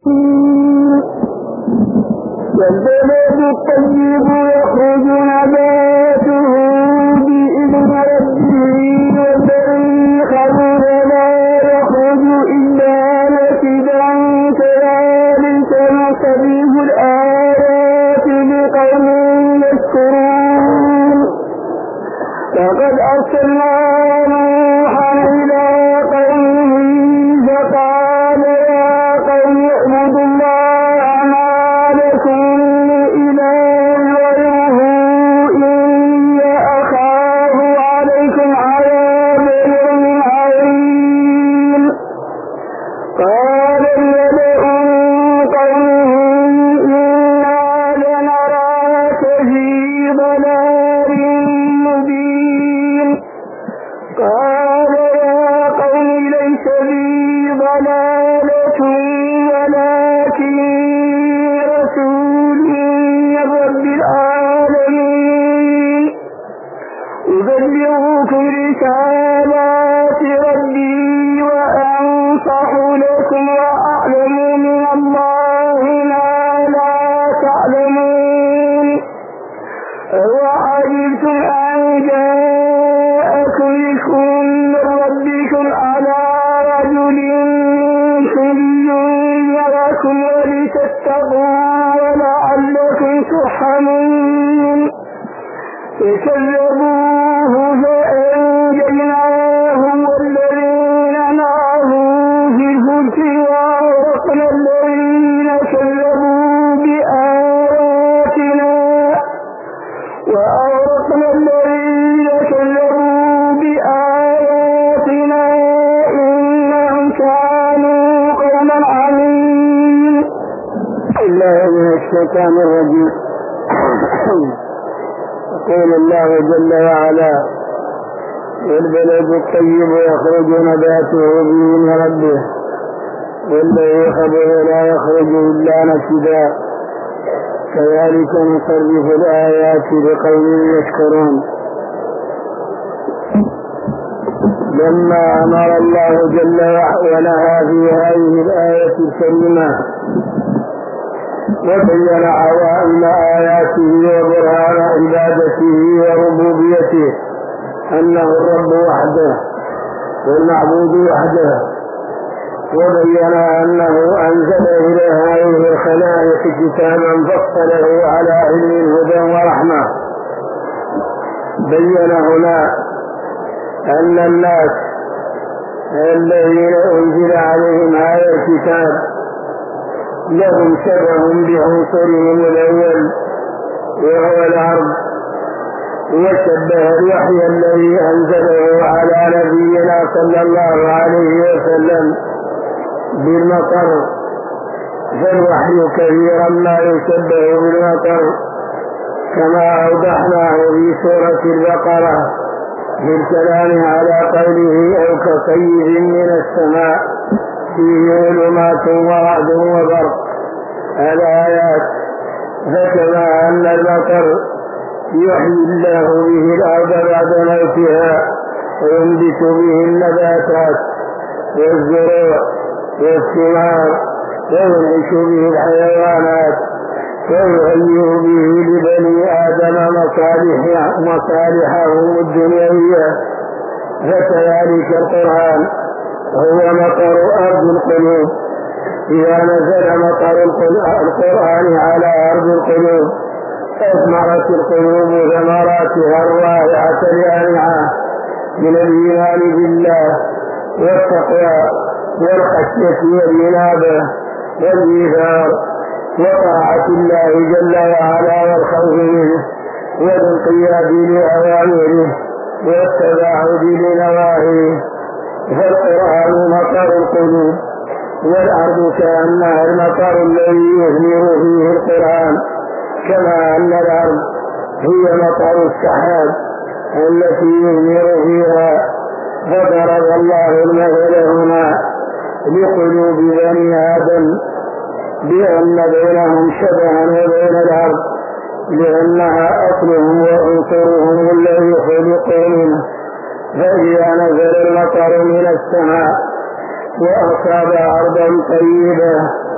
والبلد الطيب يخرج نباته بإذن ربه والذي خبث لا يخرج إلا نكدا كذلك نصرف الآيات لقوم يشكرون لقد أرسلنا نوحا إلى قومه فقال يا قوم اعبدوا الله ما لكم من إله غيره إني أخاف عليكم عذاب يوم عظيم. قال الملأ من قومه إنا لنراك في ضلال مبين. قال يا قوم ليس بي ضلالة ولكني رسول من رب العالمين أبلغكم رسالات ربي وأنصح لكم وأعلم من الله ما لا تعلمون. أوعجبتم أن جاءكم ذكر من ربكم على رجل منكم لينذركم ولتتقوا ولعلكم ترحمون. فكذبوه فأنجيناه والذين معه في الفلك وأغرقنا الذين كذبوا بآياتنا إنهم كانوا قوما عمين. الله من الشيطان الرجيم. يقول الله جل وعلا والبلد الطيب يخرج نباته بإذن ربه والذي خبث لا يخرج إلا نكدا كذلك نصرف الآيات لقوم يشكرون. لما أمر الله جل وعلا في هذه الآية الكريمة وبين عوائم آياته وبرهان عبادته وربوبيته أنه الرب وحده والمعبود وحده، وبين أنه أنزل إلى هذه الخلائق كتابا فصله على علم هدى ورحمة. بين هنا أن الناس الذين أنزل عليهم هذا الكتاب لهم شبه بعنصرهم الأول وهو الأرض، وشبه الوحي الذي أنزله على نبينا صلى الله عليه وسلم بالمطر، فالوحي كثيرا ما يشبه بالمطر كما أوضحناه في سورة البقرة في الكلام على قوله أو كصيب من السماء فيه ظلمات ورعد وبرق الآيات. فكما أن المطر يحيي الله به الأرض بعد موتها وينبت به النباتات والزروع والثمار وينعش به الحيوانات ويهيئ به لبني آدم مصالحهم الدنيوية. فكذلك القرآن هو مطر أرض القلوب. إذا نزل مطر القرآن على أرض القلوب أثمرت القلوب ثمراتها الرائعة اليانعة من الإيمان بالله والتقوى والخشية والإنابة والإيثار وطاعة الله جل وعلا والخوف منه والانقياد لأوامره والتباعد لنواهيه. فالقرآن مطر القلوب والأرض كأنها المطر الذي يثمر فيه القرآن، كما أن الأرض هي مطر السحاب التي يثمر فيها. فضرب الله المثل هنا لقلوب بني آدم بأن بينهم شبها وبين الأرض لأنها أصلهم وعنصرهم الذي خلقوا منه. فإذا نزل المطر من السماء وأصاب أرضا طيبة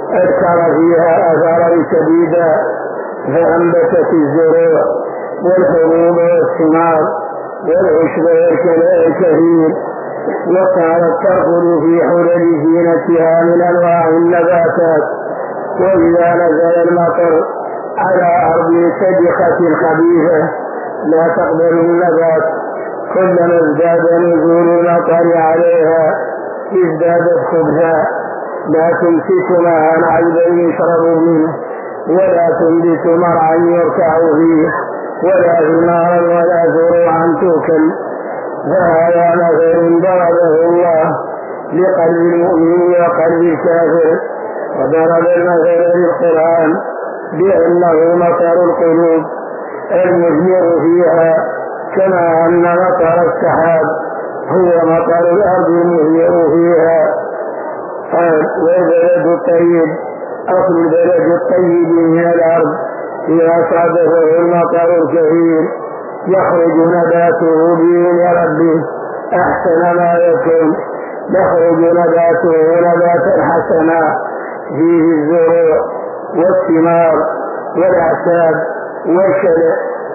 أذكر فيها أثرا شديدا فأنبتت الزروع والحبوب والثمار والعشب والكثير، وكانت تأكل في حلل زينتها من أنواع النباتات. وإذا نزل المطر على أرض سبخة خبيثة لا تقبل النبات، كلما ازداد نزول المطر عليها ازدادت خبثا، لا تمسك ماء عذبا يشرب منه، ولا تنبت مرعا يرتع فيه، ولا ثمارا ولا زروعا تؤكل. فهذا مثل ضربه الله لقلب المؤمن وقلب الكافر، وضرب المثل للقرآن بأنه مطر القلوب المثمر فيها، كما أن مطر السحاب هو مطر الأرض المثمر فيها. والبلد الطيب أصل البلد الطيب من الأرض إذا صادفه المطر الكثير يخرج نباته بإذن ربه أحسن ما يكون، يخرج نباته نباتا حسنا فيه الزروع والثمار والأعشاب والشلع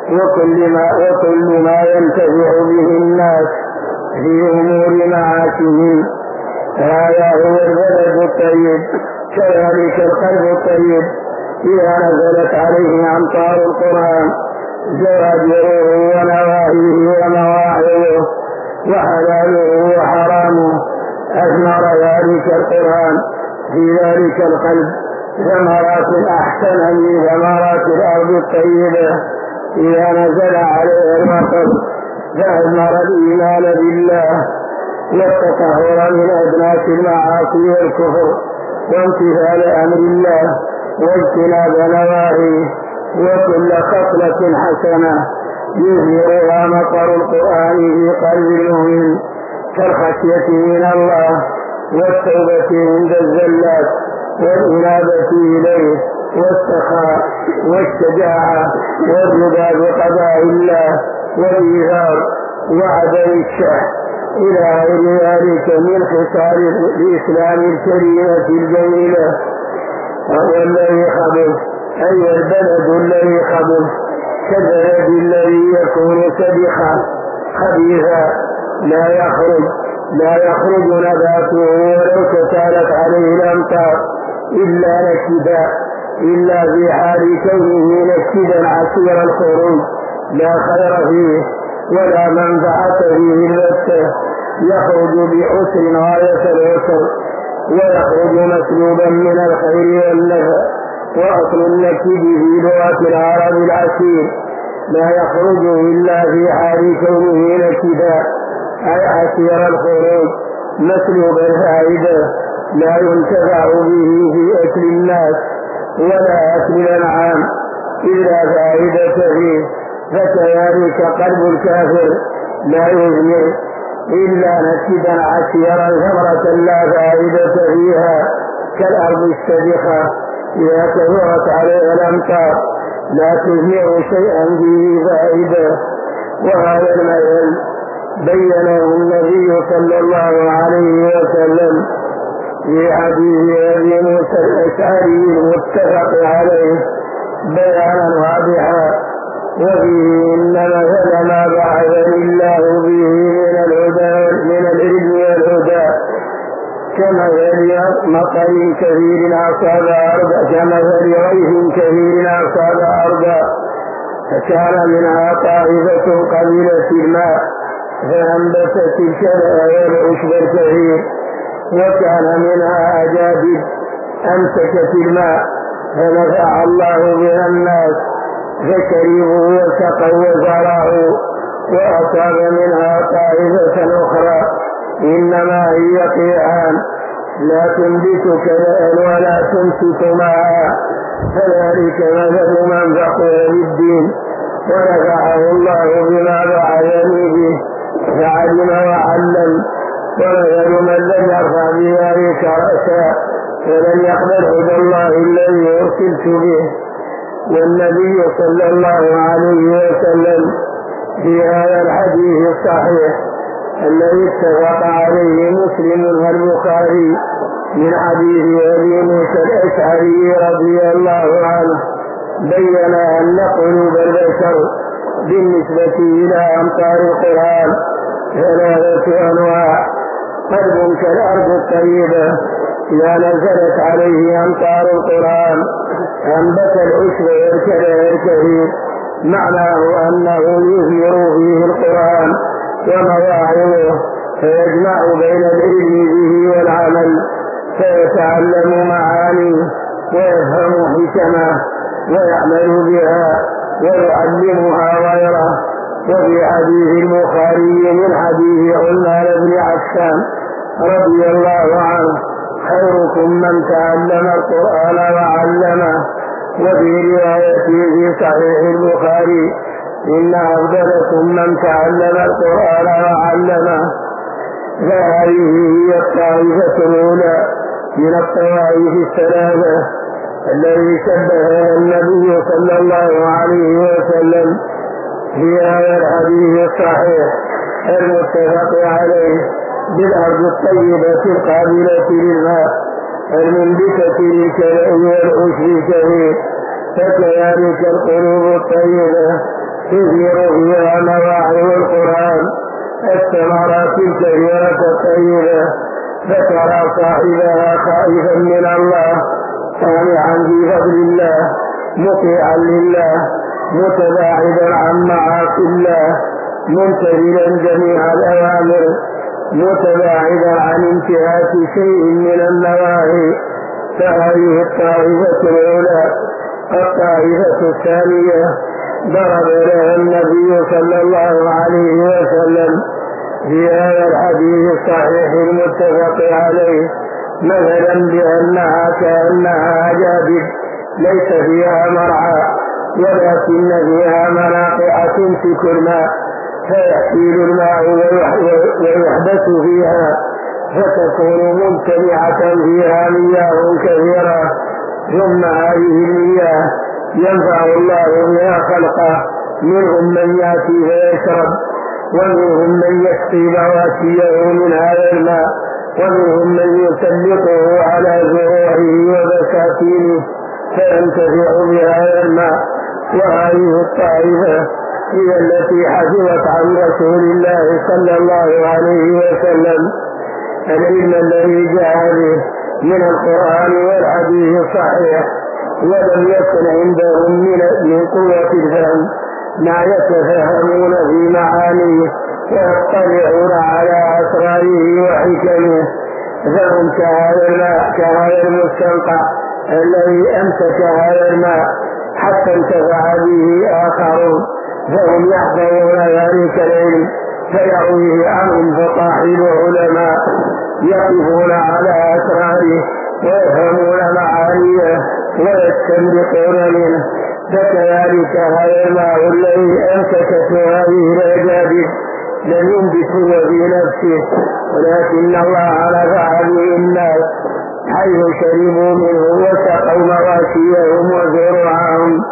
وكل ما ينتفع به الناس في أمور معاشهم. هذا هو البلد الطيب. كذلك القلب الطيب إذا نزلت عليه أمطار القرآن زواجره ونواهيه ومواعظه وحلاله وحرامه، أثمر ذلك القرآن في ذلك القلب ثمرات أحسن من ثمرات الأرض الطيبة. إذا نزل عليه المطر فأثمر الإيمان بالله والتطهر من أدناس المعاصي والكفر وامتثال أمر الله واجتناب نواهيه، وكل خصلة حسنة يظهرها مطر القرآن في قلب المؤمن كالخشية من الله والتوبة عند الزلات والإنابة إليه والسخاء والشجاعة والرضا بقضاء الله والإيثار وعدم الشح إلى غير ذلك من خصال الإسلام الكريمة الجميلة. والذي خبث أي البلد الذي خبث كالبلد الذي يكون سبخا خبيثا لا يخرج نباته ولو تسالت عليه الأمطار إلا نكدا، إلا في حال كونه نكدا عسير الخروج لا خير فيه ولا منفعة فيه البتة، يخرج بعسر غاية العسر ويخرج مسلوبا من الخير والنفع. وأصل النكد في لغة العرب العسير لا يخرج إلا في حال كونه نكدا أي عسير الخروج مسلوب الفائدة لا ينتفع به في أكل الناس ولا أكل الأنعام إلا فائدة فيه. فكذلك قلب الكافر لا يثمر إلا نكدا عسيرا ثمرة لا فائدة فيها كالأرض السبخة إذا كثرت عليها الأمطار لا تثمر شيئا به فائدة. وهذا المثل بينه النبي صلى الله عليه وسلم في حديث أبي موسى الأشعري المتفق عليه بيانا واضحا، وفيه إن مثل ما بعثني الله به من العلم والهدى كمثل مطر كثير أصاب أرضا كمثل غيث كثير أصاب أرضا فكان منها طائفة قبيلة الماء فأنبتت الشرع والعشب الكثير، وكان منها أجادب أمسكت الماء فنفع الله بها الناس فشربوا وسقوا وزرعوا. وأصاب منها طائفة أخرى إنما هي قيعان لا تنبت كدأ ولا تمسك معها، فذلك مثل من فقه بالدين ونفعه الله بما بعثني به فعلم وعلم. ومثل من لم يرفع بذلك رأسا ولم يقبل هدى الله الذي أرسلت به. والنبي صلى الله عليه وسلم في هذا الحديث الصحيح الذي اتفق عليه مسلم والبخاري من حديث أبي موسى الأشعري رضي الله عنه بين أن قلوب البشر بالنسبة إلى أمطار القرآن 3 أنواع. قلب كالأرض الطيبة إذا نزلت عليه أمطار القرآن أنبت العشب والكبائر الكثير، معناه أنه يثمر فيه القرآن ومواعظه فيجمع بين العلم به والعمل، فيتعلم معانيه ويفهم حكمه ويعمل بها ويعلمها غيره. وفي حديث البخاري من حديث عثمان بن عفان رضي الله عنه خيركم من تعلم القرآن وعلمه. وفي رواية في صحيح البخاري إن أفضلكم من تعلم القرآن وعلمه. فهذه هي الطائفة الأولى من الطوائف الثلاثة الذي شبهها النبي صلى الله عليه وسلم في هذا الحديث الصحيح المتفق عليه بالأرض الطيبة القابلة للماء المنبتة للكلام والعشب الكثير. فكذلك القلوب الطيبة تثمر فيها مواعظ القرآن الثمرات الكثيرة الطيبة، فترى صاحبها خائفا من الله طامعا في فضل الله مطيعا لله متباعدا عن معاصي الله ممتثلا جميع الأوامر متباعدا عن انتهاك شيء من النواهي. فهذه الطائفة الأولى. الطائفة الثانية ضرب لها النبي صلى الله عليه وسلم في هذا الحديث الصحيح المتفق عليه مثلا بأنها كأنها أجادب ليس فيها مرعى ولكن فيها مناقع تمسك الماء فيحيل الماء ويحدث فيها فتكون ممتلعة فيها مياه كثيرة، ثم هذه المياه ينفع الله بها خلقه، منهم من يأتي فيشرب ومنهم من يسقي بواسيه من هذا الماء ومنهم من يسلطه على زروعه وبساتينه فينتفع بهذا الماء. وهذه الطائفة هي التي حفظت عن رسول الله صلى الله عليه وسلم العلم الذي جاء به من القرآن والحديث الصحيح، ولم يكن عندهم من قوة الفهم ما يتفهمون في معانيه ويطلعون على أسراره وحكمه. فهم كهذا المستنقع الذي أمسك هذا الماء حتى انتفع به آخرون، فهم يحفظون ذلك العلم فيرويه عنهم فطاحل العلماء يقفون على أسراره ويفهمون معانيه ويستنبطون منه. فكذلك هذا الماء الذي أمسكته هذه الأجادب لم ينبت في نفسه، ولكن الله نفع به الناس حيث شربوا منه وسقوا مواشيهم وزرعهم.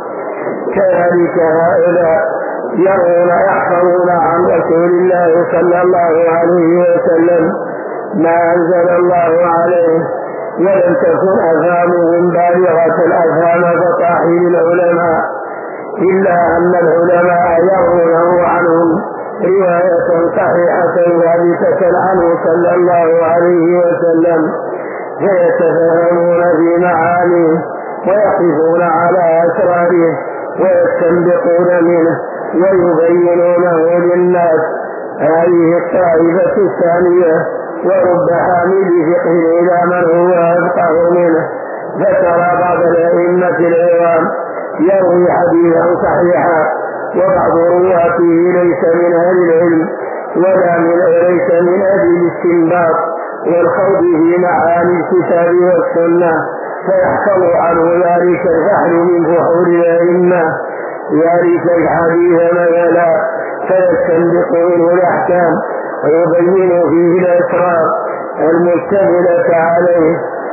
كذلك هؤلاء يرون يحفظون عن رسول الله صلى الله عليه وسلم ما أنزل الله عليه، ولم تكن أفهامهم بالغة الأفهام كطاحل العلماء، إلا أن العلماء يرونه عنهم رواية صحيحة ثابتة عنه صلى الله عليه وسلم فيتفهمون في معانيه ويقفون على أسراره ويستنبطون منه ويبينونه للناس. هذه الطائفة الثانية. ورب حامل فقه إلى من هو أفقه منه. فترى بعض الأئمة العظام يروي حديثا صحيحا وبعض رواته ليس من أهل العلم ليس من أهل الاستنباط والخوض في معاني الكتاب والسنة، فيحفظ عنه ذلك الفحل من فحول الأئمة ذلك الحديث مثلا فيستنبط منه الأحكام ويبين فيه الأسرار المشتملة عليه.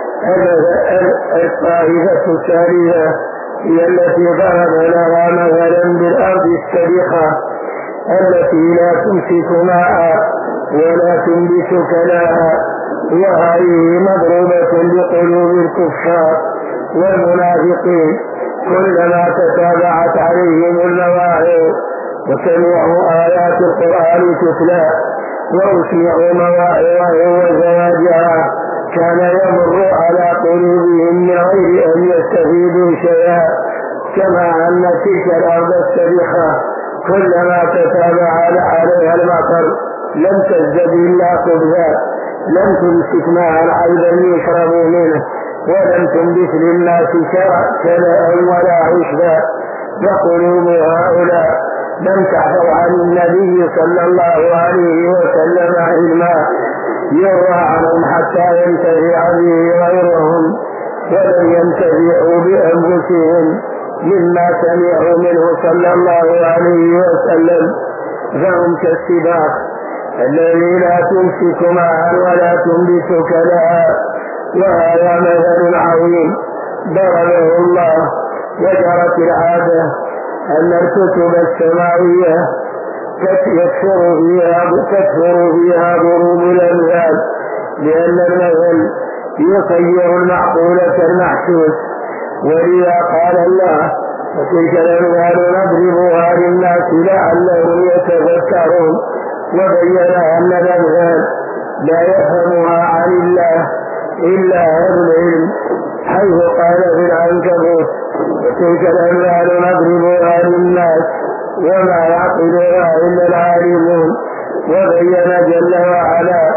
الطائفة الثالثة هي التي ضرب لها مثلا بالأرض السبخة التي لا تمسك ماء ولا تنبت كلاها وهذه مضروبة بقلوب الكفار والمنافقين كلما تتابعت عليهم النواهي وسمعوا آيات القرآن تتلى وأسمعوا مواعظه وزواجها كان يمر على قلوبهم من غير أن يستفيدوا شيئا، كما أن تلك الأرض السبخة كلما تتابع عليها المطر لم تزدد إلا خبزا، لم تمسك ماء عذبا يشربوا منه، ولم تنبت للناس كلاء ولا عشبا. وقلوب هؤلاء لم تحفظ عن النبي صلى الله عليه وسلم علما يروى عنهم حتى ينتفع به غيرهم، ولم ينتفعوا بأنفسهم مما سمعوا منه صلى الله عليه وسلم، فهم كالسباق الذي لا تمسك معا ولا تنبت كلاء. وهذا مثل عظيم ضربه الله. وجرت العادة أن الكتب السماوية تكثر فيها ضروب الأمثال، لأن المثل يصير المعقول كالمحسوس، ولذا قال الله وتلك الأمثال نضربها للناس لعلهم يتذكرون. وبين أن الأمثال لا يفهمها عن الله إلا أهل العلم، حيث قال في العنكبوت وتلك الأمثال نضربها للناس وما يعقلها إلا العالمون. وبين جل وعلا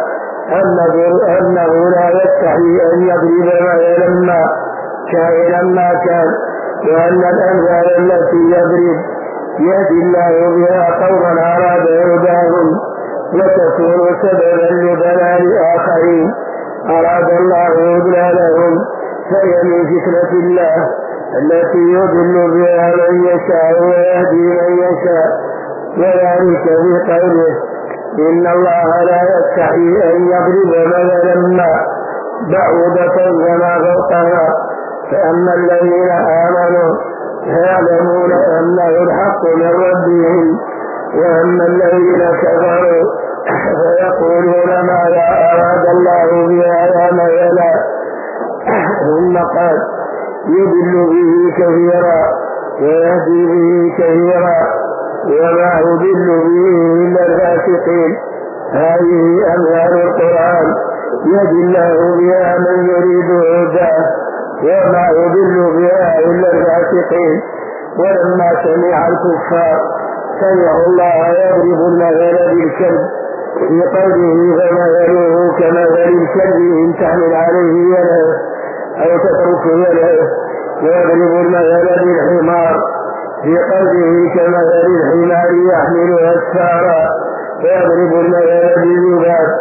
أنه لا يستحي أن يضرب مثلا ما كائنا ما كان، وأن الأمثال التي يضرب يهدي الله بها قوما أراد هداهم وتكون سببا لضلال آخرين أراد الله إضلالهم، فهي من فتنة الله التي يضل بها من يشاء ويهدي من يشاء. وذلك في قوله إن الله لا يستحي أن يضرب مثلا ما بعوضة وما فوقها، فأما الذين آمنوا فيعلمون أنه الحق من ربهم، وأما الذين كفروا فيقولون ماذا أراد الله بهذا مثلا، ثم قال يضل به كثيرا ويهدي به كثيرا وما يضل به إلا الفاسقين. هذه أمثال القرآن يهدي الله بها من يريد هداه وما يضل بها إلا الفاسقين. ولما سمع الكفار سمعوا الله يضرب المثل بالكلب في قوله فمثله كمثل الكلب إن تحمل عليه يلهث أو تتركه يلهث، ويضرب المثل بالحمار في قوله كمثل الحمار يحمل أسفارا، ويضرب المثل بالذباب.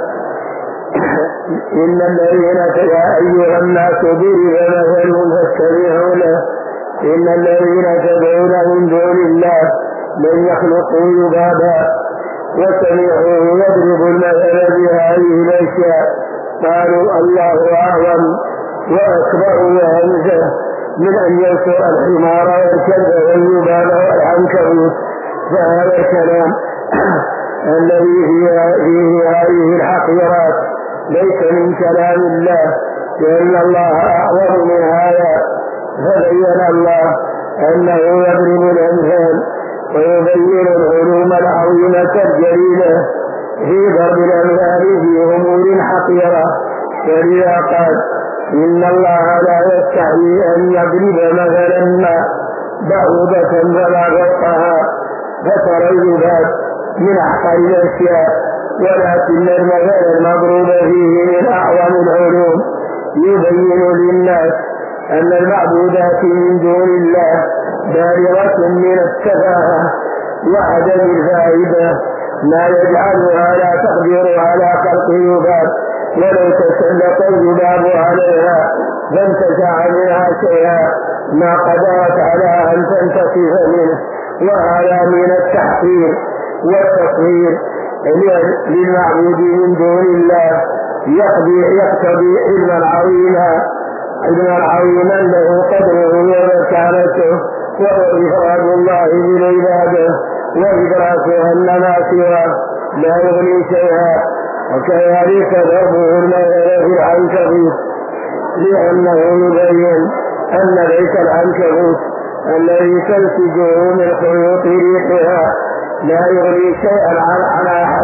إن الذين يا أيها الناس ضرب مثل فاستمعوا له إن الذين تدعون من دون الله لن يخلقوا ذبابا. وسمعوه يضرب المثل بهذه الأشياء قالوا الله أعظم وأكبر وأنزه من أن ينصر الحمار والكلب والذباب والعنكبوت. فهذا الكلام الذي فيه هذه الحقيرات ليس من كلام الله، لأن الله أعظم من هذا. فبين الله أنه يضرب الأمثال ويبين العلوم العظيمة الجليلة في ضرب الأمثال في أمور حقيرة. ولذا قال إن الله لا يستحي أن يضرب مثلا ما بعوضة وما فوقها فترى الذباب من أحقر الأشياء، ولكن المثل المضروب فيه من أعظم العلوم يبين للناس أن المعبودات من دون الله بالغة من التفاهة وعدم الفائدة ما يجعلها لا تقدر على خلق الذباب، ولو تسلط الذباب عليها فانتزع منها شيئا ما قدرت على أن تنتصف منه. وهذا من التحقير والتصغير للمعبود من دون الله يقتضي علما عظيما له قدره ومكانته وإفراد الله بالعبادة وإدراك أن ما سواه لا يغني شيئا. وكذلك ضربه المثل في العنكبوت لأنه يبين أن بيت العنكبوت الذي تنسجه من خيوط ريحها لا يغني شيئا عن أحد،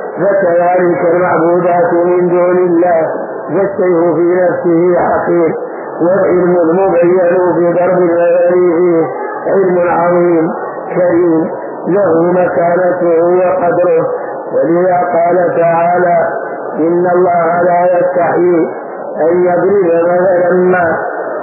فكذلك المعبودات من دون الله فالشيء في نفسه حقير، والعلم المبين بضرب المثل فيه علم عظيم كريم له مكانته وقدره. ولذا قال تعالى: إن الله لا يستحيي أن يضرب مثلا ما.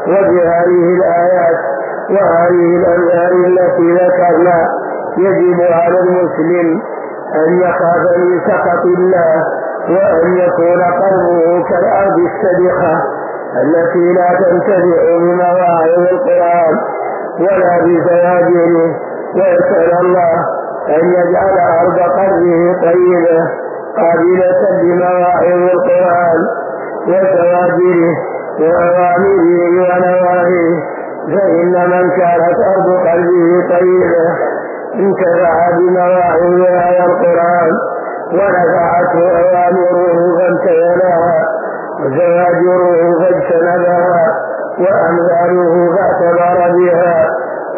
وبهذه الآيات وهذه الأمثال التي ذكرنا يجب على المسلم أن يخاف من سخط الله، وأن يكون قلبه كالأرض السبخة التي لا تنتفع بمواعظ القرآن ولا بزواجره، ويسأل الله أن يجعل أرض قلبه طيبة قابلة لمواعظ القرآن وزواجره وأوامره ونواهيه، فإن من كانت أرض قلبه طيبة انتفع بمواعظها والقرآن، ونفعته أوامره فامتثلها، وزواجره فاجتنبها، وأمثاله فاعتبر بها،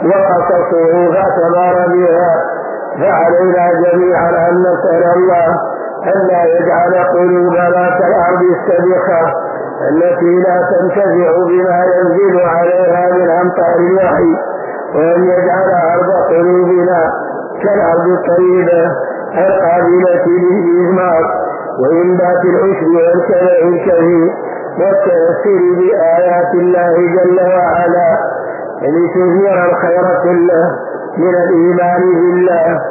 وقصصه فاعتبر بها. فعلينا جميعا أن نسأل الله أن لا يجعل قلوبنا كالأرض السبخة التي لا تنتفع بما ينزل عليها من أمطار الوحي، وأن يجعل أرض قلوبنا كالأرض الطيبة القابلة للإثمار وإنبات العشب والكلام الكثير والتأثير بآيات الله جل وعلا، لتثمر الخير كله من الإيمان بالله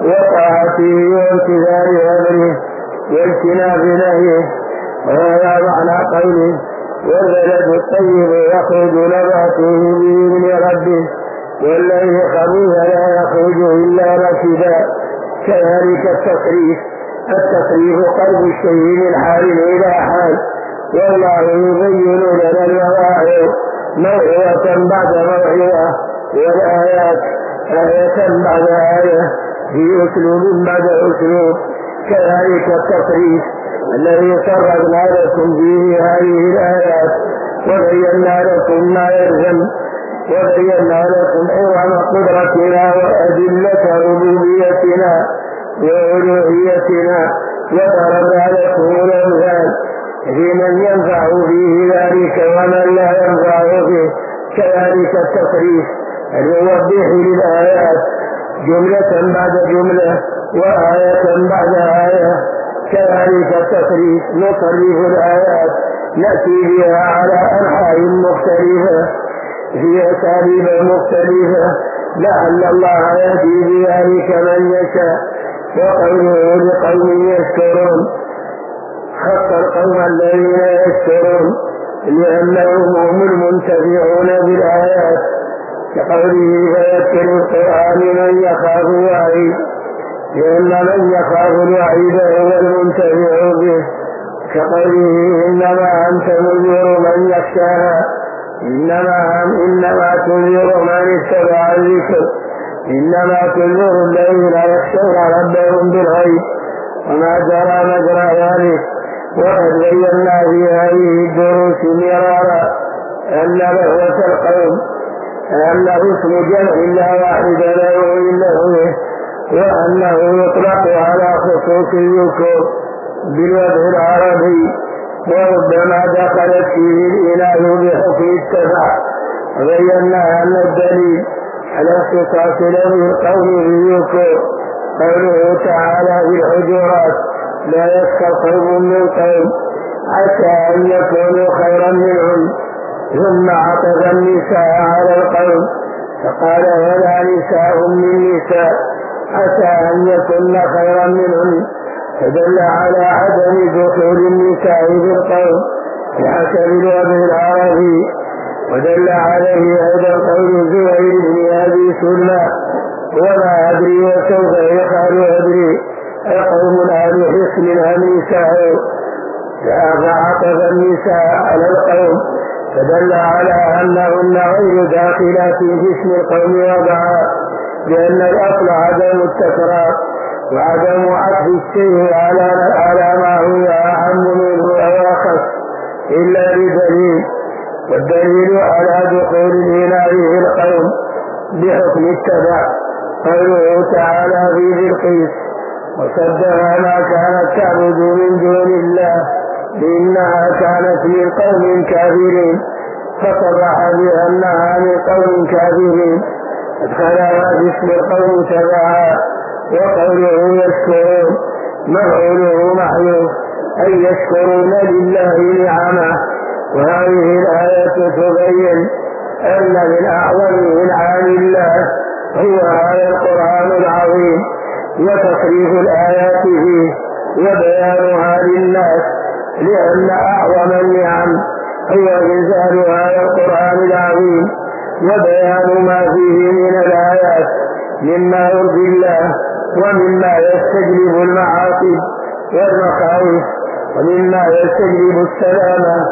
وطاعته وامتثال أمره واجتناب نهيه. وهذا معنى قوله: والبلد الطيب يخرج نباته بإذن ربه والذي خبث لا يخرج إلا نكدا. كذلك التصريف قلب الشيء من حال إلى حال، والله يبين لنا المواعظ موعظة بعد موعظة، والآيات آية بعد آية في أسلوب بعد أسلوب. كذلك التصريف الذي صرفنا لكم فيه هذه الآيات وبينا لكم ما يلزم، وبينا لكم عظم قدرتنا وأدلة ربوبيتنا وألوهيتنا، وضربنا لكم الأمثال في من ينفع فيه ذلك ومن لا ينفع فيه. كذلك التصريف الموضح للآيات جملة بعد جملة وآية بعد آية. كذلك التصريف نصرف الآيات نأتي بها على أنحاء مختلفة في أساليب مختلفة لعل الله يهدي بذلك من يشاء. وقوله لقوم يشكرون خص القوم الذين يشكرون لأنهم هم المنتفعون بالآيات، كقوله: فيذكر القرآن من يخاف وعيد، لأن من يخاف الوعيد هو المنتفع به. كقوله: إنما أنت منذر من يخشاها، إنما تنذر من اتبع الذكر، إنما تنذر الذين يخشون ربهم بالغيب، وما جرى مجرى ذلك. وقد بينا في هذه الدروس مرارا أن لهوة القوم أنه اسم جمع لا واحد له إلا هو، وأنه يطلق على خصوص الذكور بالوجه العربي، وربما دخلت فيه الإناث بحكم التبع. وبينا أن الدليل على اختصاص له القوم بالذكور قوله تعالى في الحجرات: لا يسخر قوم من قوم عسى أن يكونوا خيرا منهم. ثم عطف النساء على القوم فقال: ولا نساء من نساء عسى أن يكن خيرا منهم، فدل على عدم دخول النساء في القوم بحسب الوجه العربي. ودل عليه أيضا قول زهير بن أبي سلمى: وما أدري وسوف يقال أدري أقوم أهل حسن أم نساء، فعطف النساء على القوم فدل على أنهن غير داخلات في اسم القوم وضعا، لأن الأصل عدم التكرار، وعدم عطف الشيء على ما هو أعم منه أو أخف إلا بدليل. والدليل على دخول الإله القوم بحكم التبع قوله تعالى في بلقيس: وصدها ما كانت تعبد من دون الله إنها كانت من قوم كافرين، فصرح بأنها من قوم كافرين أدخلها باسم القوم تبعا. وقوله يشكرون مفعوله محذوف أي يشكرون لله نعمه. وهذه الآية تبين أن من أعظم إنعام الله هو هذا القرآن العظيم وتصريف الآيات فيه وبيانها للناس، لأن أعظم النعم هو إنزال هذا القرآن العظيم وبيان ما فيه من الآيات مما يرضي الله ومما يستجلب المعاصي والمخاوف ومما يستجلب السلامة.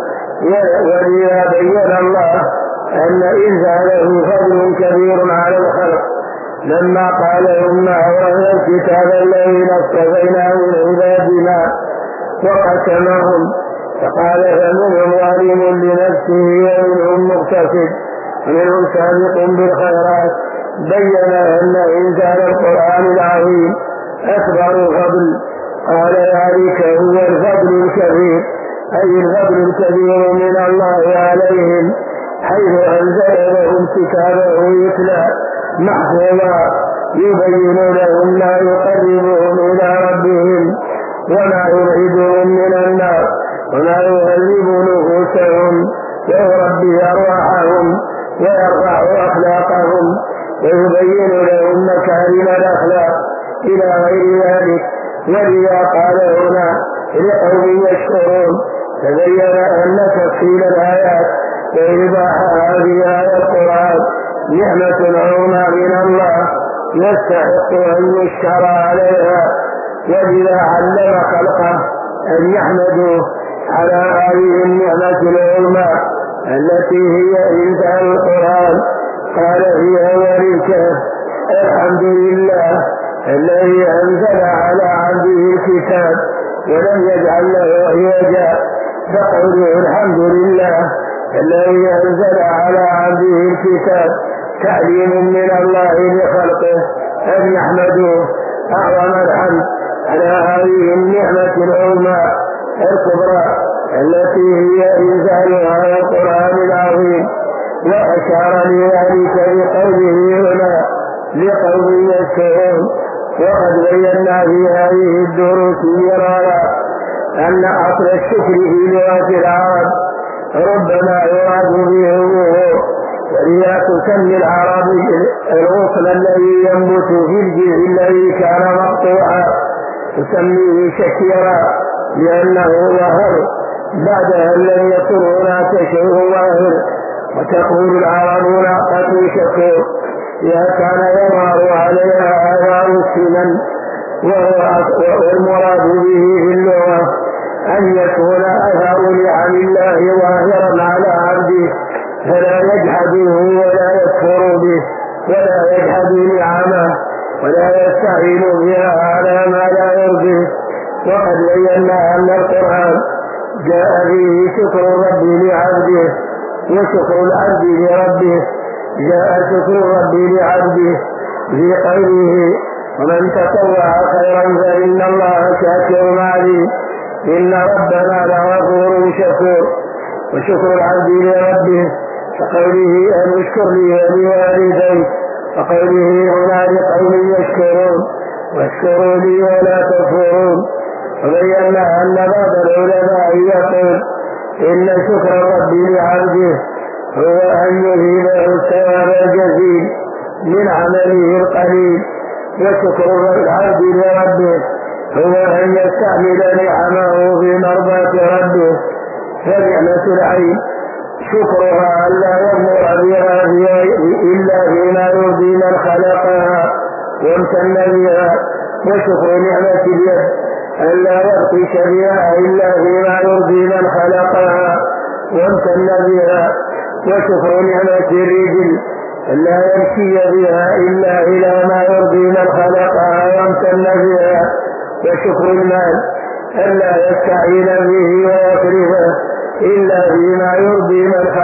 ولذا بين الله أن إنزاله فضل كبير على الخلق لما قال: إنا أورثنا الكتاب الذين اصطفينا من عبادنا وقسمهم، فقال: فمنهم ظالم لنفسه ومنهم مقتصد ومنهم سابق بالخيرات. بين أن إنزال القرآن العظيم أكبر فضل. قال: ذلك هو الفضل الكبير، أي الفضل الكبير من الله عليهم، حيث أنزل لهم كتابه يتلى محفوظا يبين لهم ما يقربهم إلى ربهم وما يبعدهم من النار وما يهذب نفوسهم ويربي أرواحهم ويرفع أخلاقهم ويبين لهم مكارم الأخلاق إلى غير ذلك. ولذا قال هنا: لقوم يشكرون. تبين أن تفصيل الآيات وإيضاحها في هذا القرآن نعمة عظمى من الله يستحق أن يشكر عليها، ولذا علم خلقه أن يحمدوا على هذه النعمة العظمى التي هي إنزال القرآن. قال في أول الكهف: الحمد لله الذي أنزل على عبده الكتاب ولم يجعل له عوجا. فقوله الحمد لله الذي أنزل على عبده الكتاب تعليم من الله لخلقه أن يحمدوه أعظم الحمد على هذه النعمة العظمى الكبرى التي هي إنزال هذا القرآن العظيم. وأشار لذلك بقوله هنا: لقوم يشكرون. وقد بينا في هذه الدروس مرارا أن أصل الشكر في لغة العرب ربما يراد به الظهور، ولذا تسمي العرب الغصن الذي ينبت في الجذع الذي كان مقطوعا تسميه شكيرا لأنه ظهر بعد أن لم يكن هناك شيء ظاهر. وتقول العرب ناقة شكور إذا كان يظهر عليها آثار السنن، والمراد به في اللغة أن يكون أثر نعم الله ظاهرا على عبده فلا يجحده ولا يكفر به ولا يجحد نعمه ولا يستعين بها على ما لا يرضيه. وقد بينا أن القرآن جاء فيه شكر الرب لعبده وشكر العبد لربه. جاء شكر الرب لعبده في قوله: ومن تطوع خيرا فإن الله شاكر عليم إن ربنا لغفور شكور. وشكر العبد لربه كقوله: أن اشكر لي ولوالديك، وقوله هنا لقوم يشكرون: واشكروا لي ولا تكفرون. وبينا أن بعض العلماء يقول إن شكر الرب لعبده هو أن يهيبه الثواب الجزيل من عمله القليل، وشكر العبد لربه هو أن يستعمل نعمه في مرضاة ربه. فنعمة العين شكرها أن لا يمر بها إلا فيما يرضي من خلقها وامتن بها، وشكر نعمة اليد أن لا يبطش بها إلا فيما يرضي من خلقها وامتن بها، وشكر نعمة الرجل ألا يمشي بها إلا إلى ما يرضي من خلقها وامتن بها. وشكر المال ألا يستعين به ويصرفه إلا بما يرضي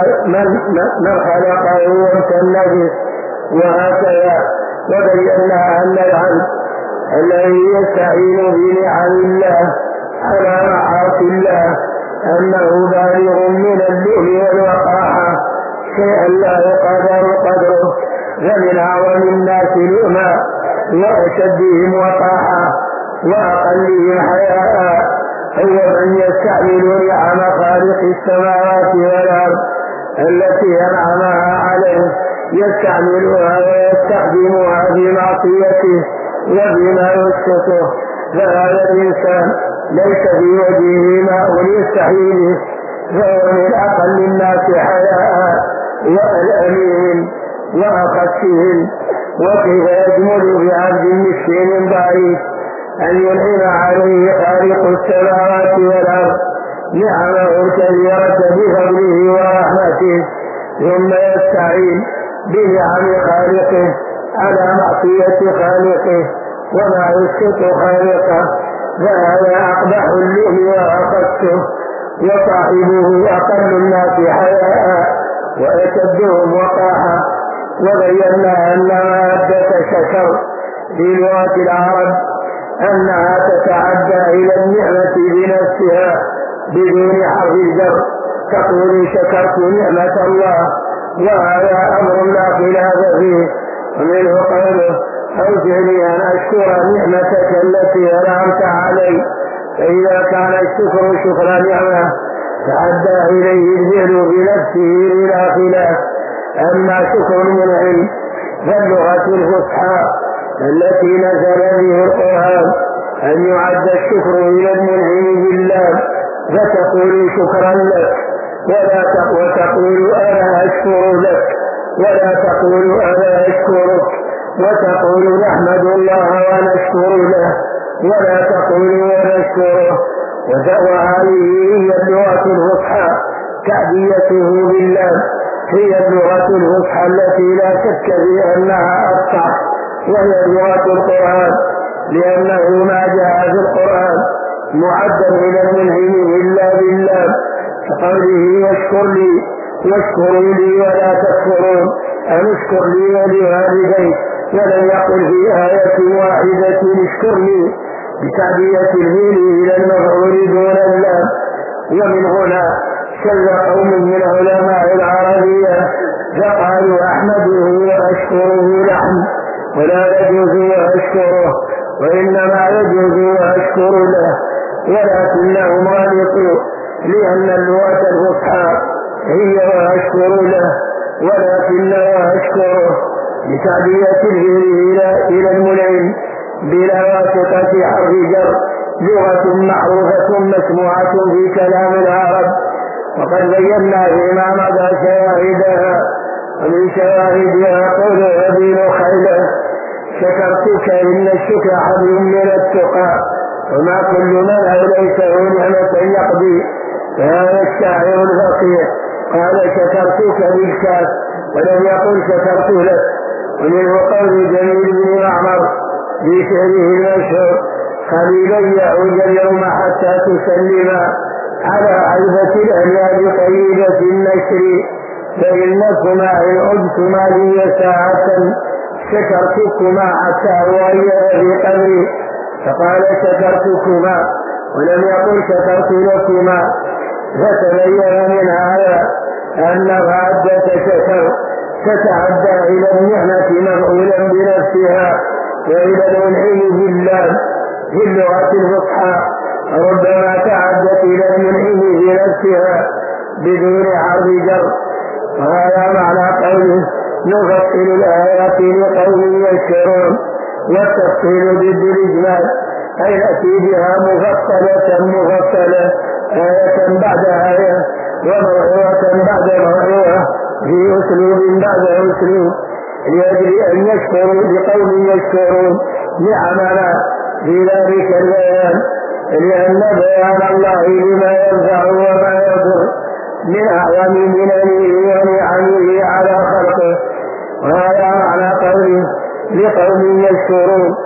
من خلقه وامتن به. وهكذا وبينا أن العبد الذي يستعين بنعم الله على معاصي الله أنه بالغ من اللؤم والوقاحة شيئا لا يقدر قدره. فمن أعظم الناس لؤما وأشدهم وقاحة وأقلهم حياء هو من يستعمل نعم خالق السماوات والأرض التي أنعمها عليه يستعملها ويستخدمها بمعصيته وبما يسقطه. فهذا الإنسان ليس في وجهه ماء يستحي به، فهو من أقل الناس حياء والأمين وأخفهم. وكيف يجمل بعبد مسكين ضعيف أن ينعم عليه خالق السماوات والأرض نعمه الكبيرة بفضله ورحمته ثم يستعين بنعم خالقه على معصية خالقه وما يسقط خالقه. فهذا أقبح اللؤم وأخسه وصاحبه أقل الناس حياء وأشدهم وقاحة. وبينا أن مادة شكر في لغة العرب أنها تتعدى إلى النعمة بنفسها بدون حرف الجر. تقول شكرت نعمة الله، وهذا أمر لا خلاف فيه. ومنه قوله أوزعني أن أشكر نعمتك التي أنعمت علي. فإذا كان الشكر شكر نعمة تعدى إليه الفعل بنفسه بلا خلاف. أما شكر المنعم فاللغة الفصحى التي نزل به القرآن أن يعد الشكر إلى المنعم بالله، فتقول شكرا لك وتقول أنا أشكر لك، ولا تقول أنا أشكرك، وتقول نحمد الله ونشكر له، ولا تقول ونشكره. وهذه هي اللغة الفصحى تعديته بالله، هي اللغة الفصحى التي لا شك في أنها أفصح، وهي لغة القرآن، لأنه ما جاء في القرآن معدا إلى المنعم إلا بالله كقوله واشكروا لي ولا تكفرون، أن اشكر لي ولوالديك. ولم يقل في آية واحدة اشكر لي بتعدية الفعل إلى المفعول دون اللام. ومن هنا شذ قوم من علماء العربية فقالوا أحمده وأشكره لحن، ولا يجوز وأشكره، وإنما يجوز وأشكر له. ولكنهم غلطوا، لأن اللغة الفصحى هي وأشكر له، ولكن وأشكره بتعدية الفعل إلى المنعم بلا واسطة حرف جر لغة معروفة مسموعة في كلام العرب. وقد بينا فيما مضى شواهدها، ومن شواهدها قول أبي نخيلة شكرتك إن الشكر حبل من التقى، وما كل من أوليته نعمة يقضي. فهذا الشاعر الفقيه قال شكرتك بالكاف ولم يقل شكرت لك. ومنه قول جميل بن معمر في شعره المشهور خليلا يعود اليوم حتى تسلم على عزة الأنياب طيبة النشر، فإنكما إن عدتما لي ساعة شكرتكما حتى أغير في قبري. فقال شكرتكما ولم يقل شكرت لكما. فتبين من هذا أن مادة شكر تتعدى إلى النعمة مفعولا بنفسها وإلى المنعم بالله في اللغة الفصحى، ربما تعدت إلى المنعم بنفسها بدون حرف جر. وهذا معنى قوله نفصل الآيات لقوم يشكرون. والتفصيل ضد الإجمال، أي نأتي بها مفصلة آية بعد آية وموعظة بعد موعظة في أسلوب بعد أسلوب، لأجل أن يشكروا بقوم يشكرون نعمنا في ذلك البيان، لأن بيان الله لما ينفع وما يضر من أعظم مننه ونعمه على خلقه. وهذا معنى قوله لقوم يشكرون.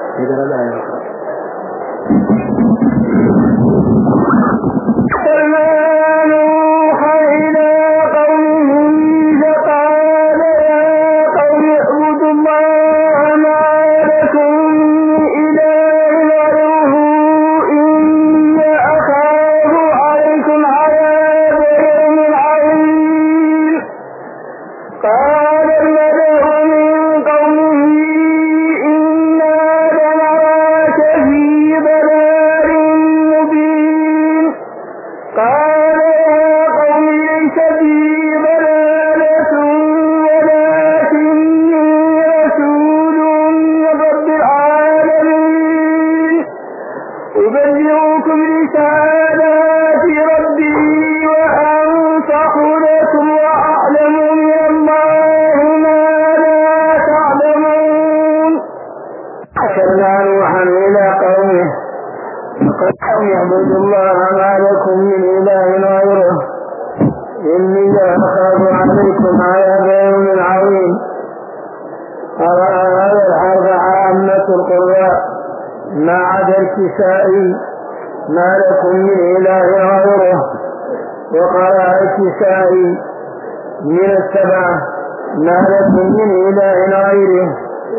الكسائي ما لكم من إله غيره. وقرأ الكسائي من السبعة ما لكم من إله غيره.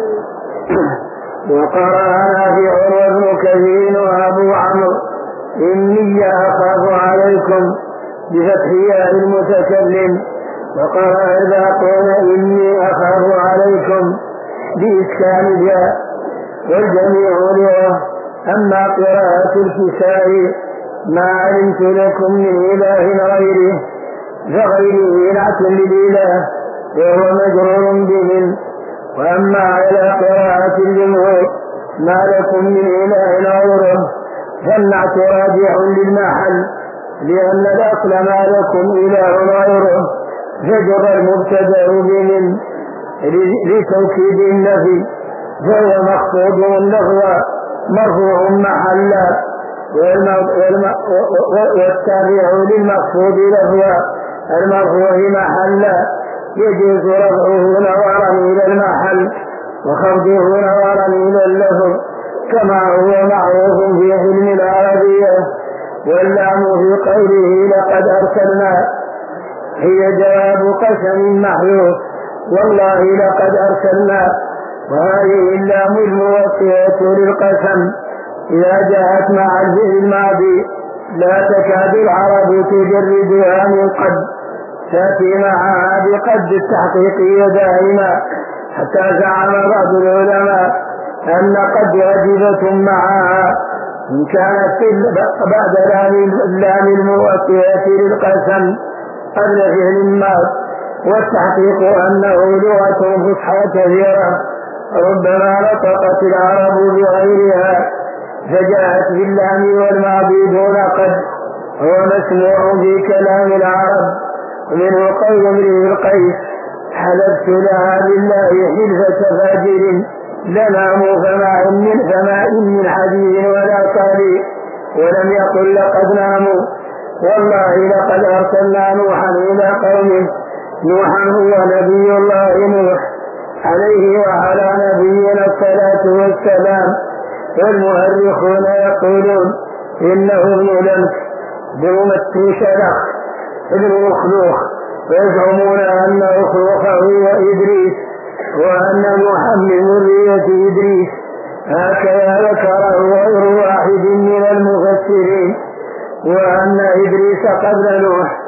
وقرأ نافع وابن كثير وأبو عمرو إني أخاف عليكم بفتح ياء المتكلم. وقرأ الباقون إني أخاف عليكم بإسكان الياء والجميع له. أما قراءة الكسائي ما علمت لكم من إله غيره فغيره نعت للإله وهو مجرور بهم. وأما على قراءة الجمهور ما لكم من إله غيره فالنعت راجع للمحل لأن الأصل ما لكم إله غيره فجر المبتدأ بهم لتوكيد النفي فهو مخفوض لفظا مرفوع محلا والتابع للمخفوض لفظا المرفوع محلا يجوز رفعه نظرا إلى المحل وخفضه نظرا إلى اللفظ كما هو معروف في علم العربية. واللام في قوله لقد أرسلنا هي جواب قسم محذوف والله لقد أرسلنا. وهذه اللام الموصية للقسم إذا جاءت مع الفعل الماضي لا تكاد العرب تجردها من قد تأتي معها بقد التحقيقية دائما حتى زعم بعض العلماء أن قد واجبة معها إن كانت بعد اللام الموصية للقسم قبل فعل الماضي. والتحقيق أنه لغة فصحى كثيرة ربما نطقت العرب بغيرها فجاءت باللام والماضي دون قد هو مسموع في كلام العرب. ومنه قول امرئ القيس حلفت لها بالله حلفة فاجر لنام فما إن من حديث ولا صالح ولم يقل لقد ناموا. والله لقد أرسلنا نوحا إلى قومه. نوحا هو نبي الله نوح عليه وعلى نبينا الصلاة والسلام. والمؤرخون يقولون إنه ابن لمس بممثل شلخ ابن مخلوق ويزعمون أن أخلوقه هو إدريس وأن نوحا من ذرية إدريس. هكذا ذكره غير واحد من المفسرين. وأن إدريس قبل نوح.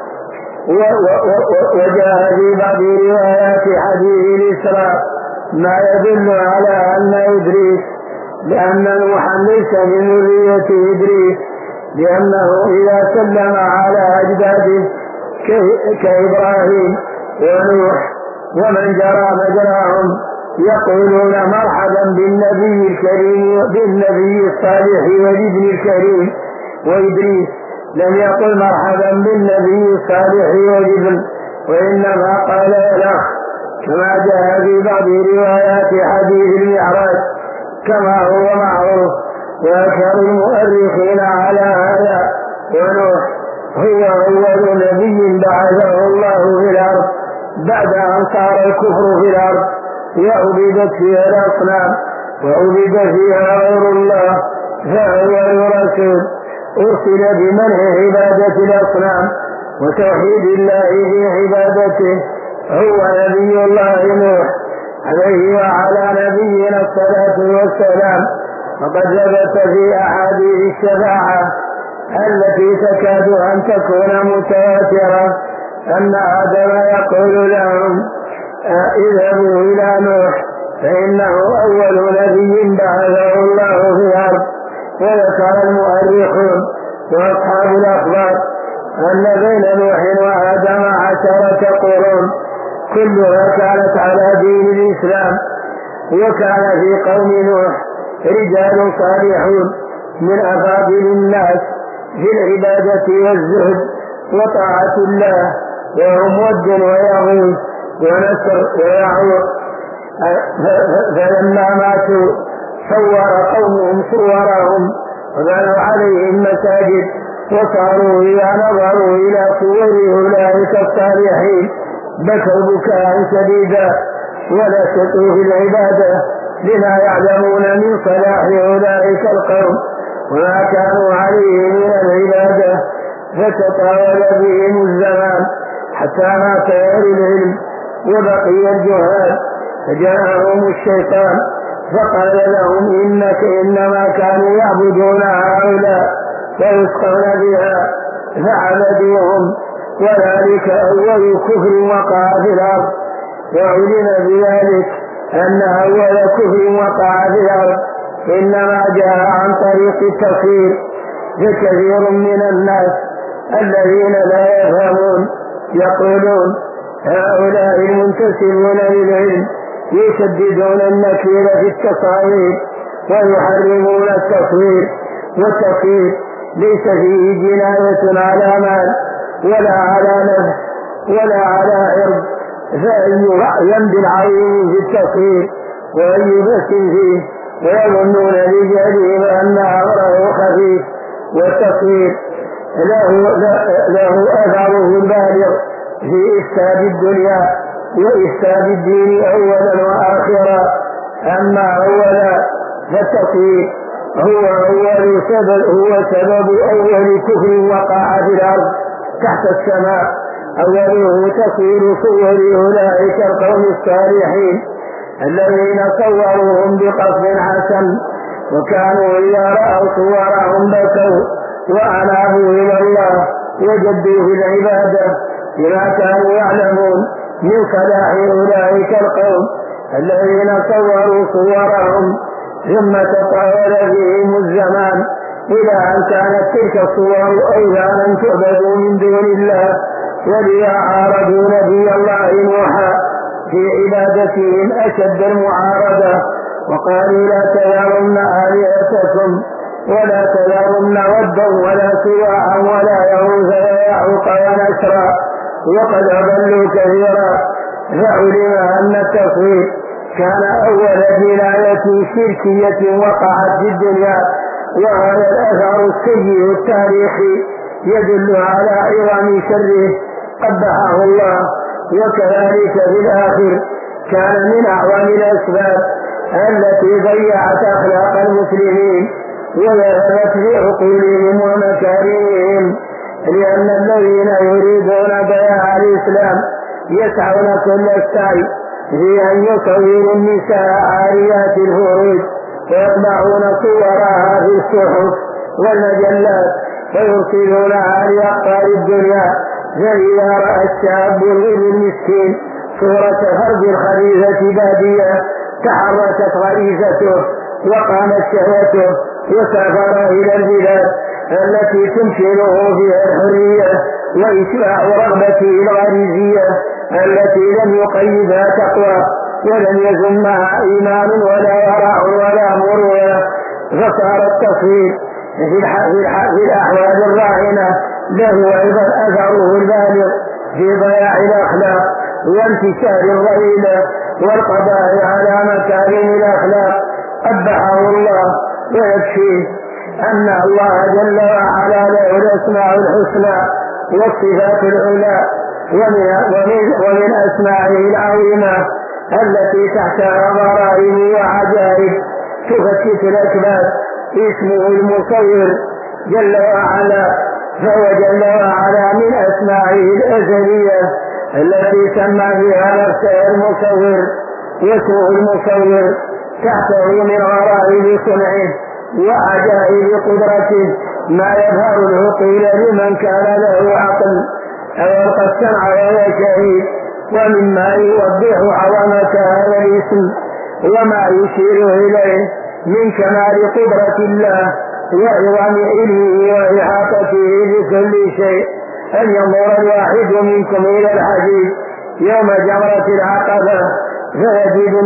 وجاء في بعض روايات حديث الإسراء ما يدل على أن إدريس لأن نوحا ليس من ذرية إدريس لأنه إذا سلم على أجداده كإبراهيم ونوح ومن جرى مجراهم يقولون مرحبا بالنبي الكريم بالنبي الصالح والابن الكريم. وإدريس لم يقل مرحبا بالنبي الصالح والابن وإنما قال الأخ كما جاء في بعض روايات حديث المعراج كما هو معروف. وأكثر المؤرخين على هذا. ونوح هو أول نبي بعثه الله في الأرض بعد أن صار الكفر في الأرض وعبدت فيها الأصنام وعبد فيها غير الله، فأول رسول أرسل بمنع عبادة الأصنام وتوحيد الله في عبادته هو نبي الله نوح عليه وعلى نبينا الصلاة والسلام. وقد ثبت في أحاديث الشفاعة التي تكاد أن تكون متواترة أن آدم يقول لهم اذهبوا إلى نوح فإنه أول نبي بعثه الله في الأرض. وذكر المؤرخون وأصحاب الأخبار أن بين نوح وآدم 10 قرون كلها كانت على دين الإسلام. وكان في قوم نوح رجال صالحون من أفاضل الناس في العبادة والزهد وطاعة الله، وهم ود ويغوث ونسر ويعوق. فلما ماتوا صور قومهم صورهم وبنوا عليهم مساجد، وصاروا إذا نظروا إلى صور أولئك الصالحين بكوا بكاء شديدا ونشطوا في العبادة لما يعلمون من صلاح أولئك القوم وما كانوا عليه من العبادة. فتطاول بهم الزمان حتى مات أهل العلم وبقي الجهال، فجاءهم الشيطان فقال لهم إنما كانوا يعبدون هؤلاء ويسقون بها فعبدوهم، وذلك أول كفر وقع في الأرض. وعلم بذلك أن أول كفر وقع في الأرض إنما جاء عن طريق التكفير. فكثير من الناس الذين لا يفهمون يقولون هؤلاء المنتسبون للعلم يشددون النكير في التصاوير ويحرمون التصوير، والتصوير ليس فيه جناية على مال ولا على نفس ولا على عرض، فأي رأي بالعظيم في التصوير وأي بس فيه ويظنون بجهلهم أن أمره خفيف. والتصوير له أثره البالغ في إفساد الدنيا وإفساد الدين أولا وآخرا. أما أولا فالتصوير هو سبب أول كفر وقع في الأرض تحت السماء. أوله تصوير صور أولئك القوم الصالحين الذين صوروهم بقصد حسن، وكانوا إذا رأوا صورهم بكوا وأنابوا إلى الله وجدوا في العبادة بما كانوا يعلمون من صلاح أولئك القوم الذين صوروا صورهم. ثم تطاول فيهم الزمان إلى أن كانت تلك الصور أوثانا تعبد من دون الله، ولذا عارضوا نبي الله نوحا في عبادتهم أشد المعارضة وقالوا لا تذرن آلهتكم ولا تذرن ودا ولا سواعا ولا يغوث ويعوق ونسرا وقد أضلوا كثيرا. فعلم أن التصوير كان أول جناية شركية وقعت في الدنيا، وهذا الأثر السيء التاريخي يدل على عظم شره قبحه الله. وكذلك في الآخر كان من أعظم الأسباب التي ضيعت أخلاق المسلمين وذهبت بعقولهم ومكارمهم، لأن الذين يريدون ضياع الإسلام يسعون كل السعي في أن يصوروا النساء عاريات الفروج ويطبعون صورها في الصحف والمجلات ويرسلونها لأقطار الدنيا. فإذا رأى الشاب المسكين صورة فرد الخليفة بادية تحركت غريزته وقامت شهوته وسافر إلى البلاد التي تمكنه فيها الحرية وإشباع رغبته الغريزية التي لم يقيدها تقوى ولم يزمها إيمان ولا ورع ولا مروءة. فصار التصوير في الأحوال الراهنة له أيضا أثره البالغ في ضياع الأخلاق وانتشار الرذيلة والقضاء على مكارم الأخلاق. قبحه الله. ويكفيه أن الله جل وعلا له الأسماء الحسنى والصفات العلى، ومن أسمائه العظيمة التي تحتها غرائب وعجائب تفتت الأكباد اسمه المصور جل وعلا. فهو جل وعلا من أسمائه الأزلية التي سمى بها نفسه المصور، واسمه المصور تحته من غرائب صنعه وعجائب قدرته ما يظهر العقول لمن كان له عقل أو ألقى السمع وهو شهيد، ومما يوضح عظمة هذا الاسم وما يشير إليه من كمال قدرة الله وعظم علمه وإحاطته بكل شيء أن ينظر الواحد منكم إلى الحديث يوم جمرة العقبة فيجد